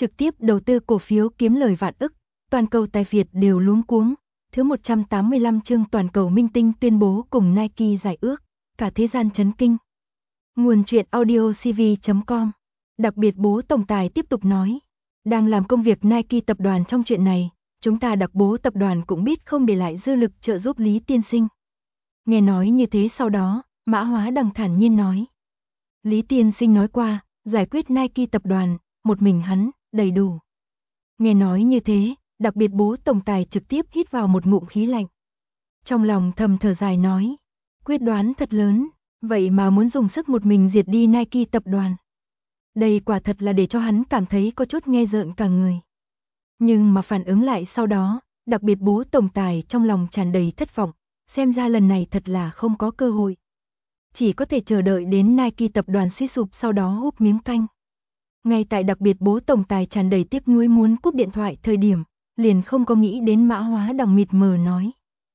trực tiếp đầu tư cổ phiếu kiếm lời vạn ức, toàn cầu tài phiệt đều luống cuống. Thứ 185 chương toàn cầu minh tinh tuyên bố cùng Nike giải ước, cả thế gian chấn kinh. Nguồn truyện audio cv.com. Đặc biệt bố tổng tài tiếp tục nói, đang làm công việc Nike tập đoàn trong chuyện này, chúng ta đặc bố tập đoàn cũng biết không để lại dư lực trợ giúp Lý tiên sinh. Nghe nói như thế sau đó, Mã Hóa Đằng thản nhiên nói. Lý tiên sinh nói qua, giải quyết Nike tập đoàn, một mình hắn, đầy đủ. Nghe nói như thế, đặc biệt bố tổng tài trực tiếp hít vào một ngụm khí lạnh. Trong lòng thầm thở dài nói, quyết đoán thật lớn, vậy mà muốn dùng sức một mình diệt đi Nike tập đoàn. Đây quả thật là để cho hắn cảm thấy có chút nghe rợn cả người. Nhưng mà phản ứng lại sau đó, đặc biệt bố tổng tài trong lòng tràn đầy thất vọng, xem ra lần này thật là không có cơ hội. Chỉ có thể chờ đợi đến Nike tập đoàn suy sụp sau đó húp miếng canh. Ngay tại đặc biệt bố tổng tài tràn đầy tiếc nuối muốn cúp điện thoại thời điểm, liền không có nghĩ đến Mã Hóa Đằng mịt mờ nói.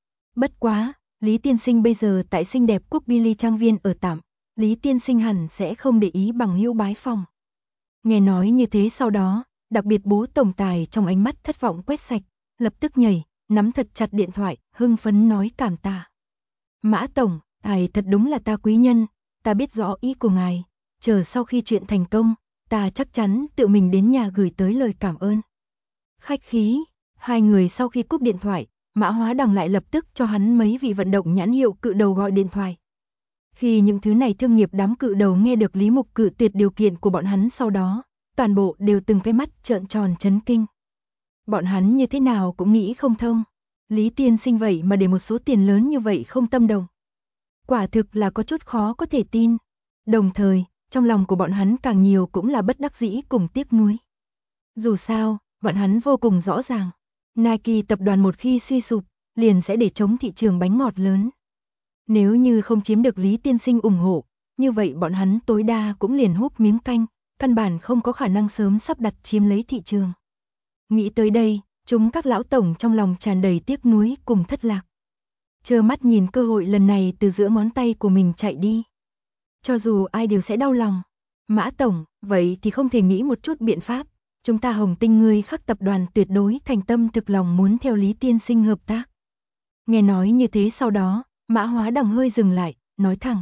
Bất quá, Lý tiên sinh bây giờ tại xinh đẹp quốc Billy trang viên ở tạm, Lý tiên sinh hẳn sẽ không để ý bằng hữu bái phòng. Nghe nói như thế sau đó, đặc biệt bố tổng tài trong ánh mắt thất vọng quét sạch, lập tức nhảy, nắm thật chặt điện thoại, hưng phấn nói cảm tạ. Mã tổng, ngài thật đúng là ta quý nhân, ta biết rõ ý của ngài, chờ sau khi chuyện thành công, ta chắc chắn tự mình đến nhà gửi tới lời cảm ơn. Khách khí, hai người sau khi cúp điện thoại, Mã Hóa Đằng lại lập tức cho hắn mấy vị vận động nhãn hiệu cự đầu gọi điện thoại. Khi những thứ này thương nghiệp đám cự đầu nghe được Lý Mục cự tuyệt điều kiện của bọn hắn sau đó, toàn bộ đều từng cái mắt trợn tròn chấn kinh. Bọn hắn như thế nào cũng nghĩ không thông, Lý tiên sinh vậy mà để một số tiền lớn như vậy không tâm động. Quả thực là có chút khó có thể tin. Đồng thời, trong lòng của bọn hắn càng nhiều cũng là bất đắc dĩ cùng tiếc nuối. Dù sao, bọn hắn vô cùng rõ ràng, Nike tập đoàn một khi suy sụp, liền sẽ để chống thị trường bánh ngọt lớn. Nếu như không chiếm được Lý tiên sinh ủng hộ, như vậy bọn hắn tối đa cũng liền húp miếng canh, căn bản không có khả năng sớm sắp đặt chiếm lấy thị trường. Nghĩ tới đây, chúng các lão tổng trong lòng tràn đầy tiếc nuối cùng thất lạc. Trơ mắt nhìn cơ hội lần này từ giữa ngón tay của mình chạy đi. Cho dù ai đều sẽ đau lòng. Mã tổng, vậy thì không thể nghĩ một chút biện pháp. Chúng ta Hồng Tinh ngươi Khắc tập đoàn tuyệt đối thành tâm thực lòng muốn theo Lý tiên sinh hợp tác. Nghe nói như thế sau đó, Mã Hóa Đằng hơi dừng lại, nói thẳng.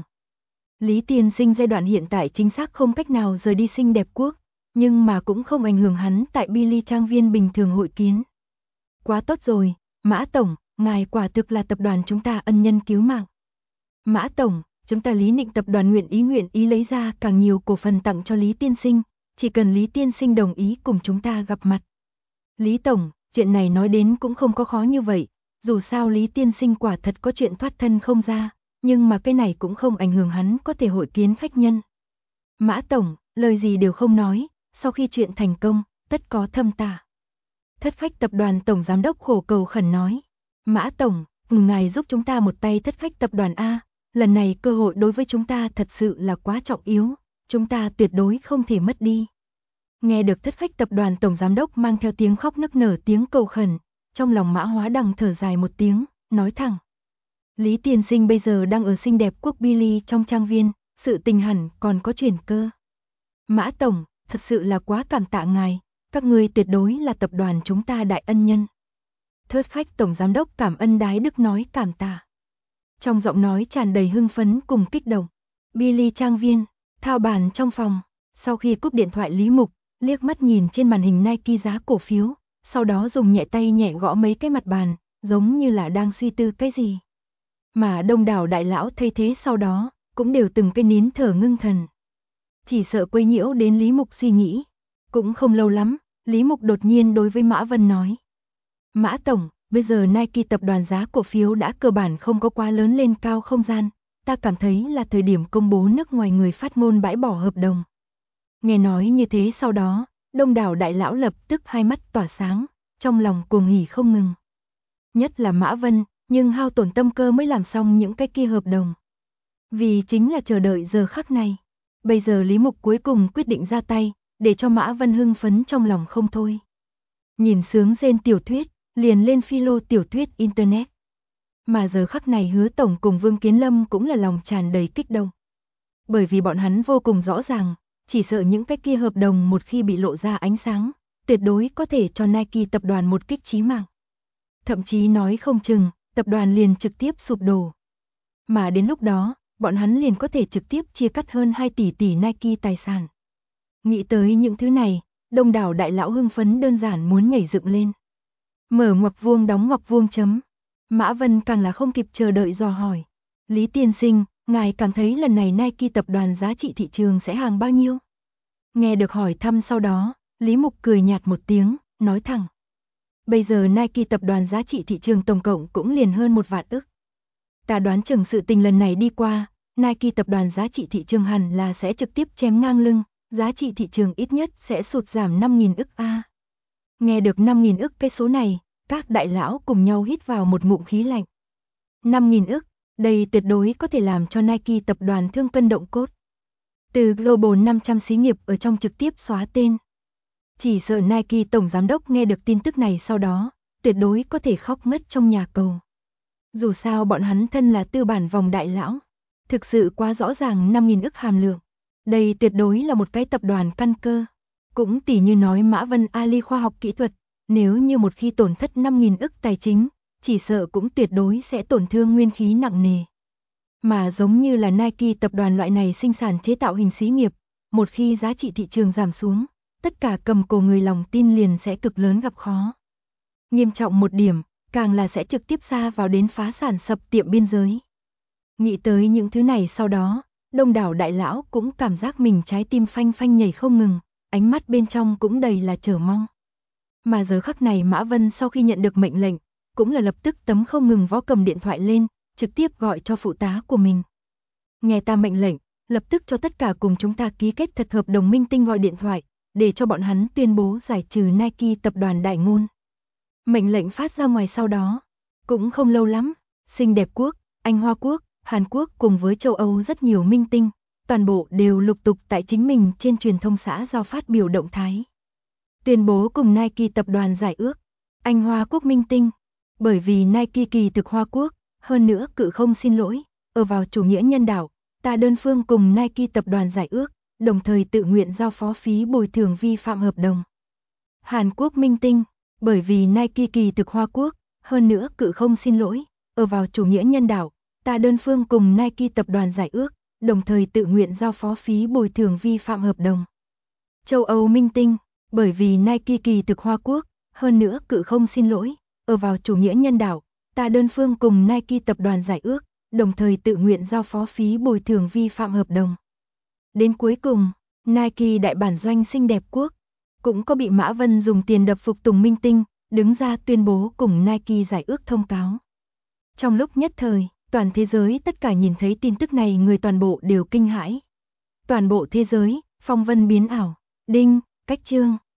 Lý tiên sinh giai đoạn hiện tại chính xác không cách nào rời đi xinh đẹp quốc, nhưng mà cũng không ảnh hưởng hắn tại Billy trang viên bình thường hội kiến. Quá tốt rồi, Mã tổng, ngài quả thực là tập đoàn chúng ta ân nhân cứu mạng. Mã tổng, chúng ta Lý Nịnh tập đoàn nguyện ý lấy ra càng nhiều cổ phần tặng cho Lý tiên sinh, chỉ cần Lý tiên sinh đồng ý cùng chúng ta gặp mặt. Lý tổng, chuyện này nói đến cũng không có khó như vậy, dù sao Lý tiên sinh quả thật có chuyện thoát thân không ra, nhưng mà cái này cũng không ảnh hưởng hắn có thể hội kiến khách nhân. Mã tổng, lời gì đều không nói, sau khi chuyện thành công, tất có thâm tả. Thất Khách tập đoàn tổng giám đốc khổ cầu khẩn nói. Mã tổng, ngài giúp chúng ta một tay Thất Khách tập đoàn A, lần này cơ hội đối với chúng ta thật sự là quá trọng yếu, chúng ta tuyệt đối không thể mất đi. Nghe được Thất Khách tập đoàn tổng giám đốc mang theo tiếng khóc nức nở tiếng cầu khẩn, trong lòng Mã Hóa Đằng thở dài một tiếng, nói thẳng. Lý tiên sinh bây giờ đang ở xinh đẹp quốc Billy trong trang viên, sự tình hẳn còn có chuyển cơ. Mã tổng, thật sự là quá cảm tạ ngài, các ngươi tuyệt đối là tập đoàn chúng ta đại ân nhân. Thất Khách tổng giám đốc cảm ơn đái đức nói cảm tạ. Trong giọng nói tràn đầy hưng phấn cùng kích động. Billy trang viên, thao bàn trong phòng, sau khi cúp điện thoại Lý Mục, liếc mắt nhìn trên màn hình Nike giá cổ phiếu, sau đó dùng nhẹ tay nhẹ gõ mấy cái mặt bàn, giống như là đang suy tư cái gì. Mà đông đảo đại lão thay thế sau đó, cũng đều từng cái nín thở ngưng thần. Chỉ sợ quấy nhiễu đến Lý Mục suy nghĩ. Cũng không lâu lắm, Lý Mục đột nhiên đối với Mã Vân nói. Mã tổng, bây giờ Nike tập đoàn giá cổ phiếu đã cơ bản không có quá lớn lên cao không gian, ta cảm thấy là thời điểm công bố nước ngoài người phát ngôn bãi bỏ hợp đồng. Nghe nói như thế sau đó, đông đảo đại lão lập tức hai mắt tỏa sáng, trong lòng cuồng hỉ không ngừng. Nhất là Mã Vân, nhưng hao tổn tâm cơ mới làm xong những cái kia hợp đồng. Vì chính là chờ đợi giờ khắc này. Bây giờ Lý Mục cuối cùng quyết định ra tay, để cho Mã Vân hưng phấn trong lòng không thôi. Nhìn sướng rên tiểu thuyết, liền lên philo tiểu thuyết Internet. Mà giờ khắc này Hứa Tổng cùng Vương Kiến Lâm cũng là lòng tràn đầy kích động. Bởi vì bọn hắn vô cùng rõ ràng, chỉ sợ những cái kia hợp đồng một khi bị lộ ra ánh sáng, tuyệt đối có thể cho Nike tập đoàn một kích chí mạng. Thậm chí nói không chừng, tập đoàn liền trực tiếp sụp đổ. Mà đến lúc đó, bọn hắn liền có thể trực tiếp chia cắt hơn 2 tỷ Nike tài sản. Nghĩ tới những thứ này, đông đảo đại lão hưng phấn đơn giản muốn nhảy dựng lên. Mở ngoặc vuông đóng ngoặc vuông chấm. Mã Vân càng là không kịp chờ đợi dò hỏi. Lý tiên sinh, ngài cảm thấy lần này Nike tập đoàn giá trị thị trường sẽ hàng bao nhiêu? Nghe được hỏi thăm sau đó, Lý Mục cười nhạt một tiếng, nói thẳng. Bây giờ Nike tập đoàn giá trị thị trường tổng cộng cũng liền hơn 1 vạn ức. Ta đoán chừng sự tình lần này đi qua, Nike tập đoàn giá trị thị trường hẳn là sẽ trực tiếp chém ngang lưng, giá trị thị trường ít nhất sẽ sụt giảm 5.000 ức a. Nghe được 5.000 ức cái số này, các đại lão cùng nhau hít vào một ngụm khí lạnh. 5.000 ức, đây tuyệt đối có thể làm cho Nike tập đoàn thương cân động cốt. Từ Global 500 xí nghiệp ở trong trực tiếp xóa tên. Chỉ sợ Nike tổng giám đốc nghe được tin tức này sau đó, tuyệt đối có thể khóc ngất trong nhà cầu. Dù sao bọn hắn thân là tư bản vòng đại lão, thực sự quá rõ ràng 5.000 ức hàm lượng. Đây tuyệt đối là một cái tập đoàn căn cơ. Cũng tỉ như nói Mã Vân Ali khoa học kỹ thuật, nếu như một khi tổn thất 5.000 ức tài chính, chỉ sợ cũng tuyệt đối sẽ tổn thương nguyên khí nặng nề. Mà giống như là Nike tập đoàn loại này sinh sản chế tạo hình xí nghiệp, một khi giá trị thị trường giảm xuống, tất cả cầm cổ người lòng tin liền sẽ cực lớn gặp khó. Nghiêm trọng một điểm, càng là sẽ trực tiếp xa vào đến phá sản sập tiệm biên giới. Nghĩ tới những thứ này sau đó, đông đảo đại lão cũng cảm giác mình trái tim phanh phanh nhảy không ngừng, ánh mắt bên trong cũng đầy là chờ mong. Mà giờ khắc này Mã Vân sau khi nhận được mệnh lệnh, cũng là lập tức tấm không ngừng vó cầm điện thoại lên, trực tiếp gọi cho phụ tá của mình. Nghe ta mệnh lệnh, lập tức cho tất cả cùng chúng ta ký kết thật hợp đồng minh tinh gọi điện thoại, để cho bọn hắn tuyên bố giải trừ Nike tập đoàn đại ngôn. Mệnh lệnh phát ra ngoài sau đó, cũng không lâu lắm, Xinh đẹp quốc, Anh Hoa quốc, Hàn Quốc cùng với châu Âu rất nhiều minh tinh, toàn bộ đều lục tục tại chính mình trên truyền thông xã giao phát biểu động thái. Tuyên bố cùng Nike tập đoàn giải ước, Anh Hoa quốc minh tinh, bởi vì Nike kỳ thực Hoa quốc, hơn nữa cự không xin lỗi, ở vào chủ nghĩa nhân đạo, ta đơn phương cùng Nike tập đoàn giải ước, đồng thời tự nguyện giao phó phí bồi thường vi phạm hợp đồng. Hàn Quốc minh tinh, bởi vì Nike kỳ thực Hoa quốc, hơn nữa cự không xin lỗi, ở vào chủ nghĩa nhân đạo, ta đơn phương cùng Nike tập đoàn giải ước, đồng thời tự nguyện giao phó phí bồi thường vi phạm hợp đồng. Châu Âu minh tinh, bởi vì Nike kỳ thực Hoa quốc, hơn nữa cự không xin lỗi, ở vào chủ nghĩa nhân đạo, ta đơn phương cùng Nike tập đoàn giải ước, đồng thời tự nguyện giao phó phí bồi thường vi phạm hợp đồng. Đến cuối cùng, Nike đại bản doanh xinh đẹp quốc, cũng có bị Mã Vân dùng tiền đập phục tùng minh tinh, đứng ra tuyên bố cùng Nike giải ước thông cáo. Trong lúc nhất thời, toàn thế giới tất cả nhìn thấy tin tức này người toàn bộ đều kinh hãi. Toàn bộ thế giới, phong vân biến ảo, đinh, cách chương.